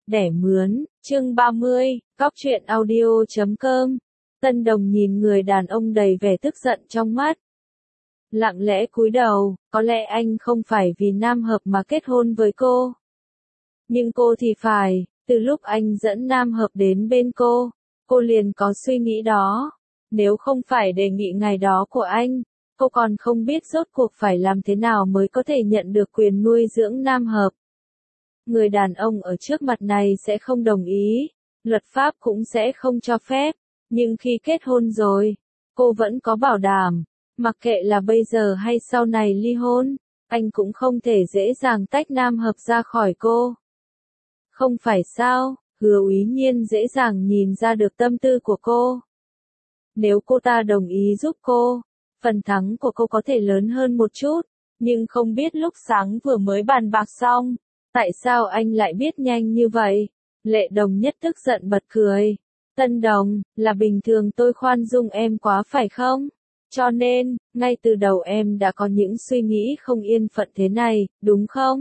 Đẻ mướn, chương 30, góc truyện audio.com. Tân Đồng nhìn người đàn ông đầy vẻ tức giận trong mắt. Lặng lẽ cúi đầu, có lẽ anh không phải vì Nam Hợp mà kết hôn với cô. Nhưng cô thì phải, từ lúc anh dẫn Nam Hợp đến bên cô liền có suy nghĩ đó. Nếu không phải đề nghị ngày đó của anh, cô còn không biết rốt cuộc phải làm thế nào mới có thể nhận được quyền nuôi dưỡng Nam Hợp. Người đàn ông ở trước mặt này sẽ không đồng ý, luật pháp cũng sẽ không cho phép, nhưng khi kết hôn rồi, cô vẫn có bảo đảm, mặc kệ là bây giờ hay sau này ly hôn, anh cũng không thể dễ dàng tách Nam Hợp ra khỏi cô. Không phải sao, Hứa Úy Nhiên dễ dàng nhìn ra được tâm tư của cô. Nếu cô ta đồng ý giúp cô, phần thắng của cô có thể lớn hơn một chút, nhưng không biết lúc sáng vừa mới bàn bạc xong, tại sao anh lại biết nhanh như vậy? Lệ Đồng Nhất tức giận bật cười. Tân Đồng, là bình thường tôi khoan dung em quá phải không? Cho nên, ngay từ đầu em đã có những suy nghĩ không yên phận thế này, đúng không?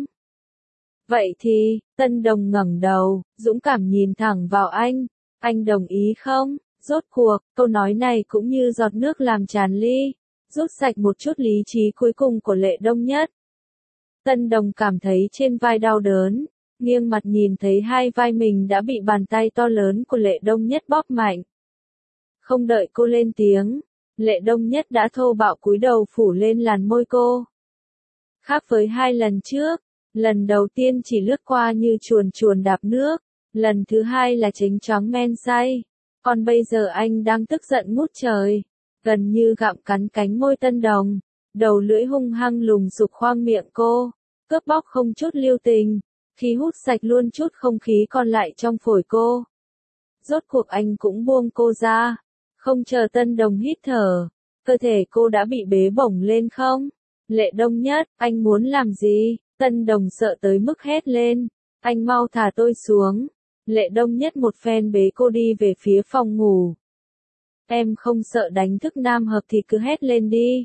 Vậy thì, Tân Đồng ngẩng đầu, dũng cảm nhìn thẳng vào anh đồng ý không? Rốt cuộc, câu nói này cũng như giọt nước làm tràn ly, rút sạch một chút lý trí cuối cùng của Lệ Đông Nhất. Tân Đồng cảm thấy trên vai đau đớn, nghiêng mặt nhìn thấy hai vai mình đã bị bàn tay to lớn của Lệ Đông Nhất bóp mạnh. Không đợi cô lên tiếng, Lệ Đông Nhất đã thô bạo cúi đầu phủ lên làn môi cô. Khác với hai lần trước, lần đầu tiên chỉ lướt qua như chuồn chuồn đạp nước, lần thứ hai là chính choáng men say, còn bây giờ anh đang tức giận ngút trời, gần như gặm cắn cánh môi Tân Đồng, đầu lưỡi hung hăng lùng sục khoang miệng cô, cướp bóc không chút lưu tình, khi hút sạch luôn chút không khí còn lại trong phổi cô. Rốt cuộc anh cũng buông cô ra, không chờ Tân Đồng hít thở, cơ thể cô đã bị bế bổng lên không? Lệ Đông Nhất, anh muốn làm gì? Tân Đồng sợ tới mức hét lên, anh mau thả tôi xuống. Lệ Đông Nhất một phen bế cô đi về phía phòng ngủ. Em không sợ đánh thức Nam Hợp thì cứ hét lên đi.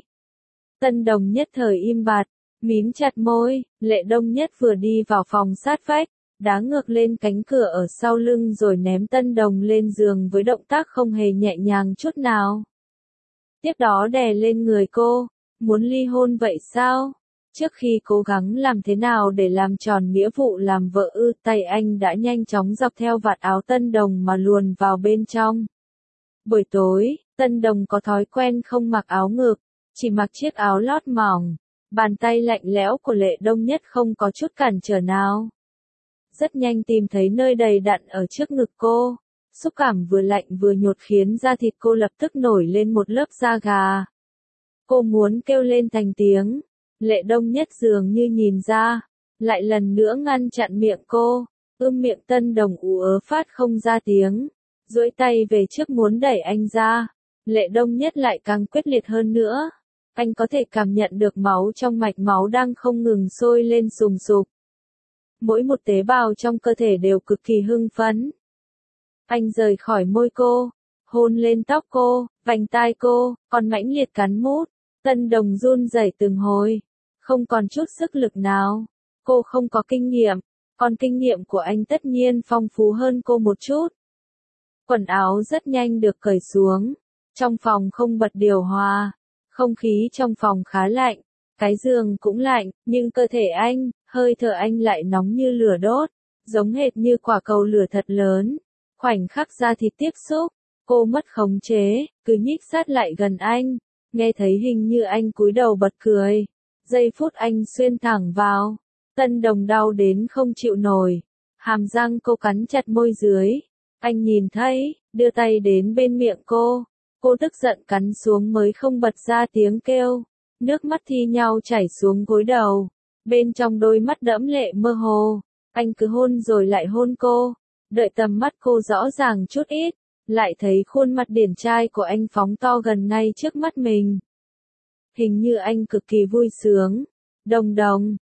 Tân Đồng nhất thời im bặt, mím chặt môi, Lệ Đông Nhất vừa đi vào phòng sát vách, đá ngược lên cánh cửa ở sau lưng rồi ném Tân Đồng lên giường với động tác không hề nhẹ nhàng chút nào. Tiếp đó đè lên người cô, muốn ly hôn vậy sao? Trước khi cố gắng làm thế nào để làm tròn nghĩa vụ làm vợ tay anh đã nhanh chóng dọc theo vạt áo Tân Đồng mà luồn vào bên trong. Buổi tối, Tân Đồng có thói quen không mặc áo ngực, chỉ mặc chiếc áo lót mỏng, bàn tay lạnh lẽo của Lệ Đông Nhất không có chút cản trở nào. Rất nhanh tìm thấy nơi đầy đặn ở trước ngực cô, xúc cảm vừa lạnh vừa nhột khiến da thịt cô lập tức nổi lên một lớp da gà. Cô muốn kêu lên thành tiếng, Lệ Đông Nhất dường như nhìn ra, lại lần nữa ngăn chặn miệng cô, miệng Tân Đồng ú ớ phát không ra tiếng, duỗi tay về trước muốn đẩy anh ra. Lệ Đông Nhất lại càng quyết liệt hơn nữa. Anh có thể cảm nhận được máu trong mạch máu đang không ngừng sôi lên sùng sục. Mỗi một tế bào trong cơ thể đều cực kỳ hưng phấn. Anh rời khỏi môi cô, hôn lên tóc cô, vành tai cô, còn mãnh liệt cắn mút. Tân Đồng run rẩy từng hồi, không còn chút sức lực nào. Cô không có kinh nghiệm, còn kinh nghiệm của anh tất nhiên phong phú hơn cô một chút. Quần áo rất nhanh được cởi xuống. Trong phòng không bật điều hòa, không khí trong phòng khá lạnh, cái giường cũng lạnh, nhưng cơ thể anh, hơi thở anh lại nóng như lửa đốt, giống hệt như quả cầu lửa thật lớn. Khoảnh khắc da thịt tiếp xúc, cô mất khống chế, cứ nhích sát lại gần anh, nghe thấy hình như anh cúi đầu bật cười. Giây phút anh xuyên thẳng vào, Tân Đồng đau đến không chịu nổi, hàm răng cô cắn chặt môi dưới. Anh nhìn thấy, đưa tay đến bên miệng cô tức giận cắn xuống mới không bật ra tiếng kêu, nước mắt thi nhau chảy xuống gối đầu, bên trong đôi mắt đẫm lệ mơ hồ, anh cứ hôn rồi lại hôn cô, đợi tầm mắt cô rõ ràng chút ít, lại thấy khuôn mặt điển trai của anh phóng to gần ngay trước mắt mình. Hình như anh cực kỳ vui sướng. Đồng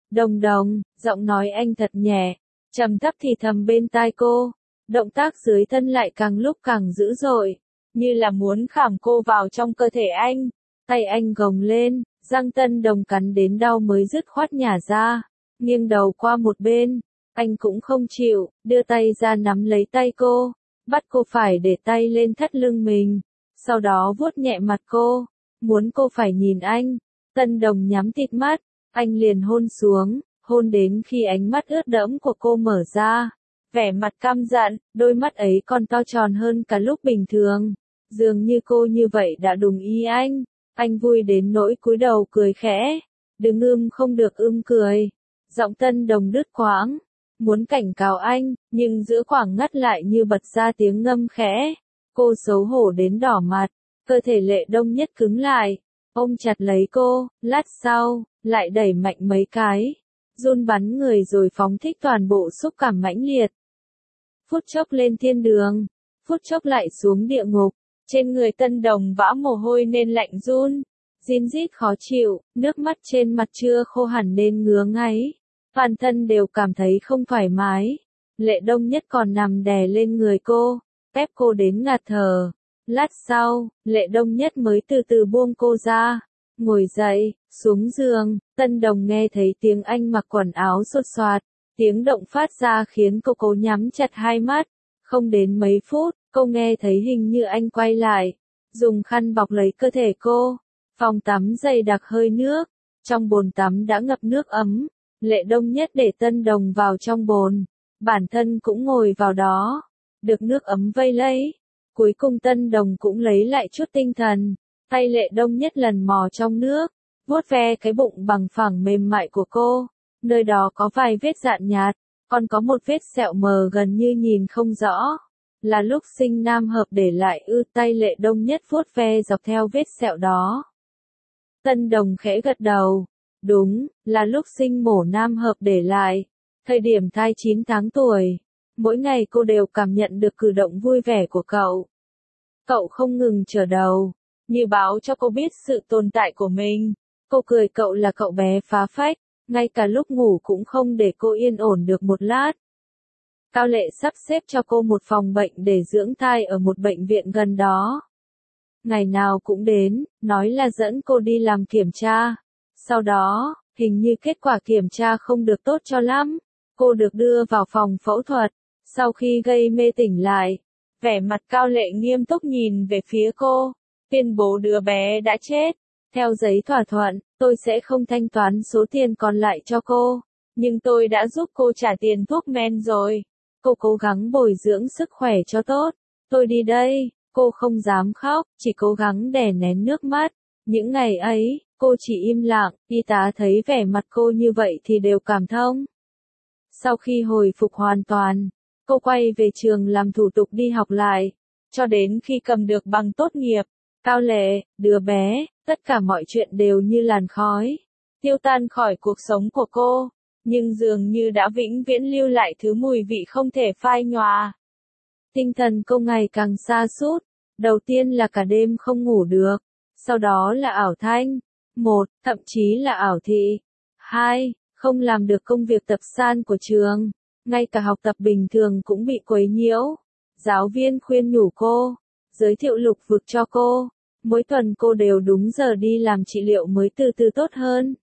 Đồng, giọng nói anh thật nhẹ, trầm thấp thì thầm bên tai cô, động tác dưới thân lại càng lúc càng dữ dội, như là muốn khảm cô vào trong cơ thể anh. Tay anh gồng lên, răng Tân Đồng cắn đến đau mới dứt khoát nhả ra, nghiêng đầu qua một bên, Anh cũng không chịu, đưa tay ra nắm lấy tay cô, bắt cô phải để tay lên thắt lưng mình, sau đó vuốt nhẹ mặt cô, muốn cô phải nhìn anh. Tân Đồng nhắm tịt mắt, anh liền hôn xuống, hôn đến khi ánh mắt ướt đẫm của cô mở ra. Vẻ mặt căm giận, đôi mắt ấy còn to tròn hơn cả lúc bình thường. Dường như cô như vậy đã đúng ý anh. Anh vui đến nỗi cúi đầu cười khẽ. Đừng không được cười. Giọng Tân Đồng đứt quãng. Muốn cảnh cáo anh, nhưng giữa khoảng ngắt lại như bật ra tiếng ngâm khẽ. Cô xấu hổ đến đỏ mặt. Cơ thể Lệ Đông Nhất cứng lại. Ôm chặt lấy cô, lát sau, lại đẩy mạnh mấy cái. Run bắn người rồi phóng thích toàn bộ xúc cảm mãnh liệt. Phút chốc lên thiên đường, phút chốc lại xuống địa ngục. Trên người Tân Đồng vã mồ hôi nên lạnh run, rin rít khó chịu, nước mắt trên mặt chưa khô hẳn nên ngứa ngáy. Toàn thân đều cảm thấy không thoải mái. Lệ Đông Nhất còn nằm đè lên người cô, ép cô đến ngạt thở. Lát sau, Lệ Đông Nhất mới từ từ buông cô ra. Ngồi dậy, xuống giường, Tân Đồng nghe thấy tiếng anh mặc quần áo xột xoạt. Tiếng động phát ra khiến cô cố nhắm chặt hai mắt. Không đến mấy phút, cô nghe thấy hình như anh quay lại. Dùng khăn bọc lấy cơ thể cô. Phòng tắm dày đặc hơi nước. Trong bồn tắm đã ngập nước ấm. Lệ Đông Nhất để Tân Đồng vào trong bồn. Bản thân cũng ngồi vào đó. Được nước ấm vây lấy. Cuối cùng Tân Đồng cũng lấy lại chút tinh thần. Tay Lệ Đông Nhất lần mò trong nước. Vuốt ve cái bụng bằng phẳng mềm mại của cô. Nơi đó có vài vết rạn nhạt, còn có một vết sẹo mờ gần như nhìn không rõ. Là lúc sinh nam hợp để lại tay Lệ Đông Nhất vuốt ve dọc theo vết sẹo đó. Tân Đồng khẽ gật đầu. Đúng, là lúc sinh mổ nam hợp để lại. Thời điểm thai 9 tháng tuổi. Mỗi ngày cô đều cảm nhận được cử động vui vẻ của cậu. Cậu không ngừng trở đầu, như báo cho cô biết sự tồn tại của mình. Cô cười cậu là cậu bé phá phách. Ngay cả lúc ngủ cũng không để cô yên ổn được một lát. Cao Lệ sắp xếp cho cô một phòng bệnh để dưỡng thai ở một bệnh viện gần đó. Ngày nào cũng đến, nói là dẫn cô đi làm kiểm tra. Sau đó, hình như kết quả kiểm tra không được tốt cho lắm. Cô được đưa vào phòng phẫu thuật. Sau khi gây mê tỉnh lại, vẻ mặt Cao Lệ nghiêm túc nhìn về phía cô, tuyên bố đứa bé đã chết. Theo giấy thỏa thuận, tôi sẽ không thanh toán số tiền còn lại cho cô, nhưng tôi đã giúp cô trả tiền thuốc men rồi. Cô cố gắng bồi dưỡng sức khỏe cho tốt. Tôi đi đây, cô không dám khóc, chỉ cố gắng đè nén nước mắt. Những ngày ấy, cô chỉ im lặng, y tá thấy vẻ mặt cô như vậy thì đều cảm thông. Sau khi hồi phục hoàn toàn, cô quay về trường làm thủ tục đi học lại, cho đến khi cầm được bằng tốt nghiệp. Cao Lệ, đứa bé, tất cả mọi chuyện đều như làn khói, tiêu tan khỏi cuộc sống của cô, nhưng dường như đã vĩnh viễn lưu lại thứ mùi vị không thể phai nhòa. Tinh thần cô ngày càng sa sút, đầu tiên là cả đêm không ngủ được, sau đó là ảo thanh, thậm chí là ảo thị, không làm được công việc tập san của trường, ngay cả học tập bình thường cũng bị quấy nhiễu. Giáo viên khuyên nhủ cô, giới thiệu lục vực cho cô. Mỗi tuần cô đều đúng giờ đi làm trị liệu mới từ từ tốt hơn.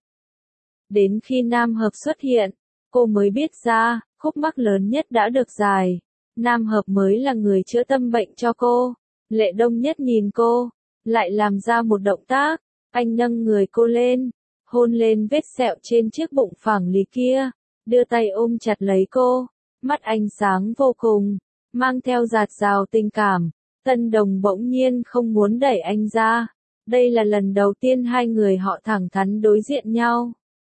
Đến khi nam hợp xuất hiện, cô mới biết ra, khúc mắc lớn nhất đã được giải. Nam hợp mới là người chữa tâm bệnh cho cô. Lệ Đông Nhất nhìn cô, lại làm ra một động tác. Anh nâng người cô lên, hôn lên vết sẹo trên chiếc bụng phẳng lì kia, đưa tay ôm chặt lấy cô. Mắt anh sáng vô cùng, mang theo dạt dào tình cảm. Tân Đồng bỗng nhiên không muốn đẩy anh ra. Đây là lần đầu tiên hai người họ thẳng thắn đối diện nhau.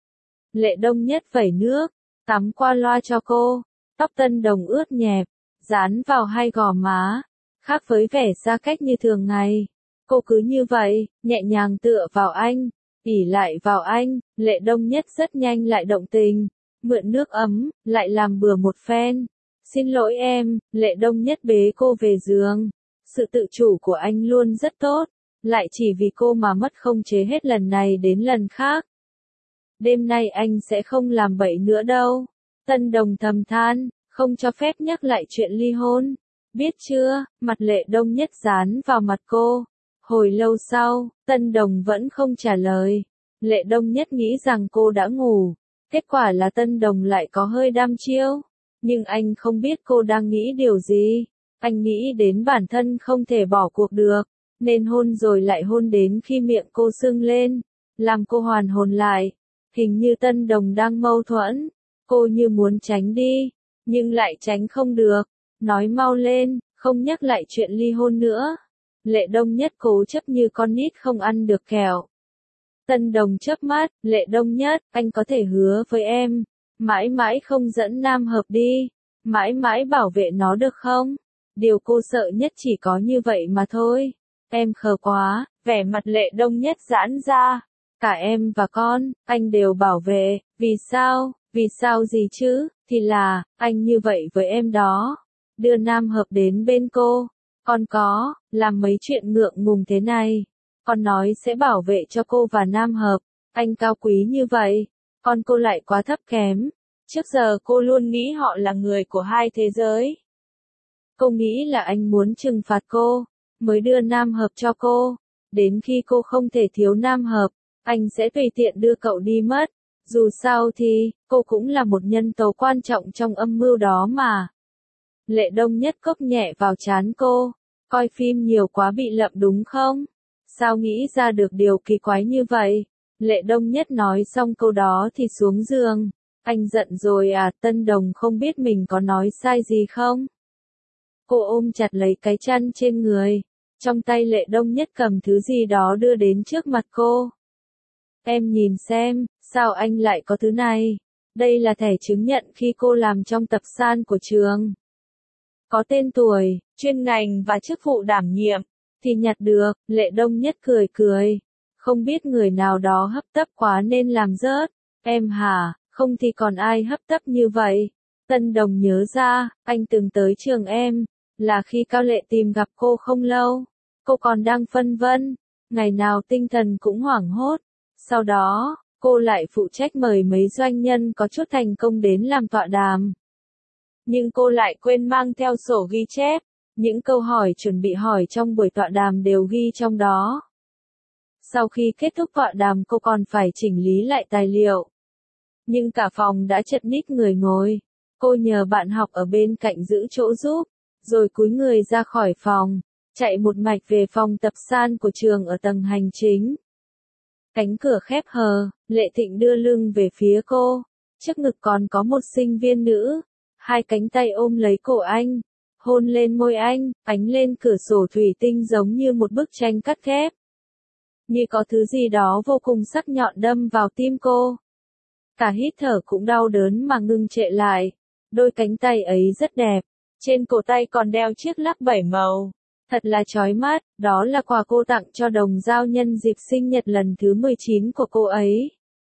Lệ Đông Nhất vẩy nước, tắm qua loa cho cô. Tóc Tân Đồng ướt nhẹp, dán vào hai gò má. Khác với vẻ xa cách như thường ngày. Cô cứ như vậy, nhẹ nhàng tựa vào anh, ỉ lại vào anh. Lệ Đông Nhất rất nhanh lại động tình. Mượn nước ấm, lại làm bừa một phen. Xin lỗi em, Lệ Đông Nhất bế cô về giường. Sự tự chủ của anh luôn rất tốt, lại chỉ vì cô mà mất không chế hết lần này đến lần khác. Đêm nay anh sẽ không làm bậy nữa đâu. Tân Đồng thầm than, không cho phép nhắc lại chuyện ly hôn. Biết chưa, mặt Lệ Đông Nhất dán vào mặt cô. Hồi lâu sau, Tân Đồng vẫn không trả lời. Lệ Đông Nhất nghĩ rằng cô đã ngủ. Kết quả là Tân Đồng lại có hơi đăm chiêu. Nhưng anh không biết cô đang nghĩ điều gì. Anh nghĩ đến bản thân không thể bỏ cuộc được, nên hôn rồi lại hôn đến khi miệng cô sưng lên, làm cô hoàn hồn lại. Hình như Tân Đồng đang mâu thuẫn, cô như muốn tránh đi, nhưng lại tránh không được. Nói mau lên, không nhắc lại chuyện ly hôn nữa. Lệ Đông Nhất cố chấp như con nít không ăn được kẹo. Tân Đồng chớp mắt, Lệ Đông Nhất, anh có thể hứa với em, mãi mãi không dẫn Nam Hợp đi, mãi mãi bảo vệ nó được không? Điều cô sợ nhất chỉ có như vậy mà thôi. Em khờ quá, vẻ mặt Lệ Đông Nhất giãn ra. Cả em và con, anh đều bảo vệ, vì sao gì chứ, thì là, anh như vậy với em đó. Đưa Nam Hợp đến bên cô, con có, làm mấy chuyện ngượng ngùng thế này. Con nói sẽ bảo vệ cho cô và Nam Hợp, anh cao quý như vậy, con cô lại quá thấp kém. Trước giờ cô luôn nghĩ họ là người của hai thế giới. Cô nghĩ là anh muốn trừng phạt cô, mới đưa Nam Hợp cho cô. Đến khi cô không thể thiếu Nam Hợp, anh sẽ tùy tiện đưa cậu đi mất. Dù sao thì, cô cũng là một nhân tố quan trọng trong âm mưu đó mà. Lệ Đông Nhất cốc nhẹ vào trán cô. Coi phim nhiều quá bị lậm đúng không? Sao nghĩ ra được điều kỳ quái như vậy? Lệ Đông Nhất nói xong câu đó thì xuống giường. Anh giận rồi à? Tân Đồng không biết mình có nói sai gì không? Cô ôm chặt lấy cái chăn trên người. Trong tay Lệ Đông Nhất cầm thứ gì đó đưa đến trước mặt cô. Em nhìn xem, sao anh lại có thứ này? Đây là thẻ chứng nhận khi cô làm trong tập san của trường. Có tên tuổi, chuyên ngành và chức vụ đảm nhiệm, thì nhặt được. Lệ Đông Nhất cười cười. Không biết người nào đó hấp tấp quá nên làm rớt. Em hả, không thì còn ai hấp tấp như vậy? Tân Đồng nhớ ra, anh từng tới trường em, là khi Cao Lệ tìm gặp cô không lâu. Cô còn đang phân vân, ngày nào tinh thần cũng hoảng hốt. Sau đó, cô lại phụ trách mời mấy doanh nhân có chút thành công đến làm tọa đàm. Nhưng cô lại quên mang theo sổ ghi chép, những câu hỏi chuẩn bị hỏi trong buổi tọa đàm đều ghi trong đó. Sau khi kết thúc tọa đàm cô còn phải chỉnh lý lại tài liệu. Nhưng cả phòng đã chật ních người ngồi. Cô nhờ bạn học ở bên cạnh giữ chỗ giúp, rồi cúi người ra khỏi phòng, chạy một mạch về phòng tập san của trường ở tầng hành chính. Cánh cửa khép hờ, Lệ Thịnh đưa lưng về phía cô, trước ngực còn có một sinh viên nữ, hai cánh tay ôm lấy cổ anh, hôn lên môi anh, ánh lên cửa sổ thủy tinh giống như một bức tranh cắt ghép. Như có thứ gì đó vô cùng sắc nhọn đâm vào tim cô. Cả hít thở cũng đau đớn mà ngưng trệ lại. Đôi cánh tay ấy rất đẹp, trên cổ tay còn đeo chiếc lắc 7 màu. Thật là chói mắt, đó là quà cô tặng cho Đồng Dao nhân dịp sinh nhật lần thứ 19 của cô ấy.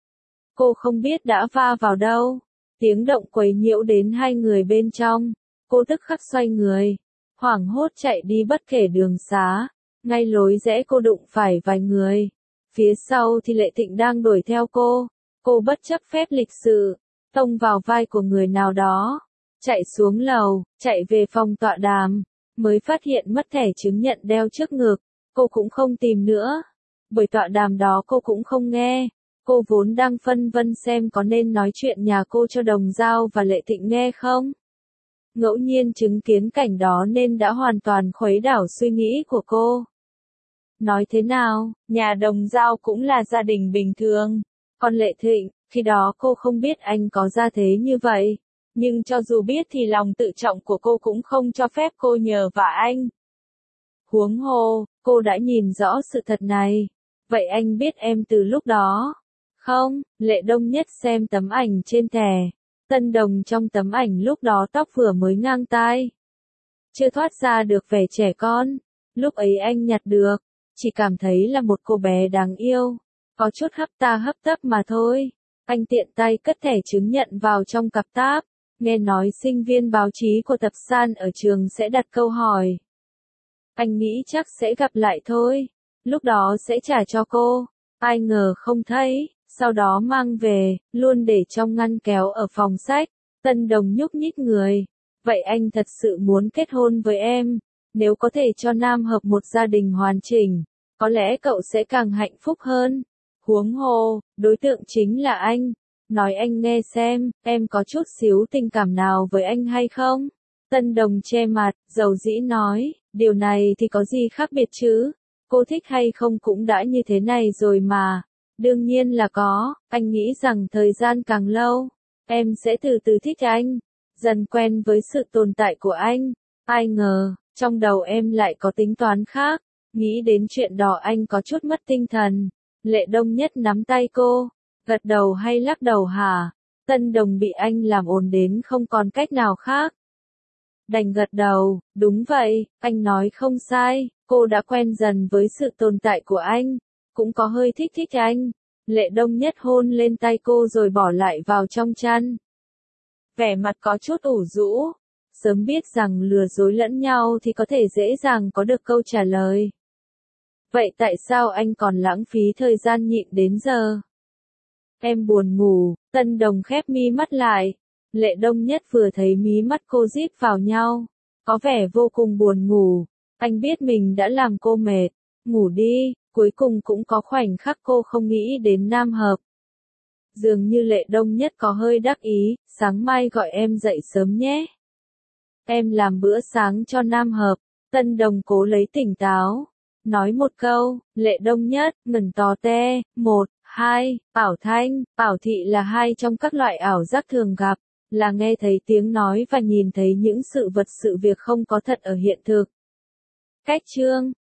Cô không biết đã va vào đâu. Tiếng động quấy nhiễu đến hai người bên trong. Cô tức khắc xoay người, hoảng hốt chạy đi bất kể đường xá. Ngay lối rẽ cô đụng phải vài người. Phía sau thì Lệ Thịnh đang đuổi theo cô. Cô bất chấp phép lịch sự, tông vào vai của người nào đó. Chạy xuống lầu, chạy về phòng tọa đàm. Mới phát hiện mất thẻ chứng nhận đeo trước ngực. Cô cũng không tìm nữa. Buổi tọa đàm đó cô cũng không nghe. Cô vốn đang phân vân xem có nên nói chuyện nhà cô cho Đồng Dao và Lệ Thịnh nghe không. Ngẫu nhiên chứng kiến cảnh đó nên đã hoàn toàn khuấy đảo suy nghĩ của cô. Nói thế nào, nhà Đồng Dao cũng là gia đình bình thường. Còn Lệ Thịnh, khi đó cô không biết anh có gia thế như vậy. Nhưng cho dù biết thì lòng tự trọng của cô cũng không cho phép cô nhờ vả anh. Huống hồ, cô đã nhìn rõ sự thật này. Vậy anh biết em từ lúc đó? Không, Lệ Đông Nhất xem tấm ảnh trên thẻ. Tân Đồng trong tấm ảnh lúc đó tóc vừa mới ngang tai. Chưa thoát ra được vẻ trẻ con. Lúc ấy anh nhặt được, chỉ cảm thấy là một cô bé đáng yêu. Có chút hấp ta hấp tấp mà thôi. Anh tiện tay cất thẻ chứng nhận vào trong cặp táp. Nghe nói sinh viên báo chí của tập san ở trường sẽ đặt câu hỏi. Anh nghĩ chắc sẽ gặp lại thôi. Lúc đó sẽ trả cho cô. Ai ngờ không thấy. Sau đó mang về, luôn để trong ngăn kéo ở phòng sách. Tân Đồng nhúc nhích người. Vậy anh thật sự muốn kết hôn với em. Nếu có thể cho Nam Hợp một gia đình hoàn chỉnh, có lẽ cậu sẽ càng hạnh phúc hơn. Huống hồ, đối tượng chính là anh. nói anh nghe xem, em có chút xíu tình cảm nào với anh hay không? Tân Đồng che mặt, dầu dĩ nói, điều này thì có gì khác biệt chứ? Cô thích hay không cũng đã như thế này rồi mà. Đương nhiên là có, anh nghĩ rằng thời gian càng lâu, em sẽ từ từ thích anh, dần quen với sự tồn tại của anh. Ai ngờ, trong đầu em lại có tính toán khác, nghĩ đến chuyện đó anh có chút mất tinh thần. Lệ Đông Nhất nắm tay cô, gật đầu hay lắc đầu hả? Tân Đồng bị anh làm ồn đến không còn cách nào khác. Đành gật đầu, đúng vậy, anh nói không sai, cô đã quen dần với sự tồn tại của anh, cũng có hơi thích thích anh. Lệ Đông Nhất hôn lên tay cô rồi bỏ lại vào trong chăn. Vẻ mặt có chút ủ rũ, sớm biết rằng lừa dối lẫn nhau thì có thể dễ dàng có được câu trả lời. Vậy tại sao anh còn lãng phí thời gian nhịn đến giờ? Em buồn ngủ, Tân Đồng khép mi mắt lại. Lệ Đông Nhất vừa thấy mí mắt cô díp vào nhau, có vẻ vô cùng buồn ngủ. Anh biết mình đã làm cô mệt, ngủ đi, cuối cùng cũng có khoảnh khắc cô không nghĩ đến Nam Hợp. Dường như Lệ Đông Nhất có hơi đắc ý, sáng mai gọi em dậy sớm nhé. Em làm bữa sáng cho Nam Hợp. Tân Đồng cố lấy tỉnh táo, nói một câu. Lệ Đông Nhất, ngẩn to te, 1, 2, ảo thanh, ảo thị là hai trong các loại ảo giác thường gặp, là nghe thấy tiếng nói và nhìn thấy những sự vật sự việc không có thật ở hiện thực. Cách chương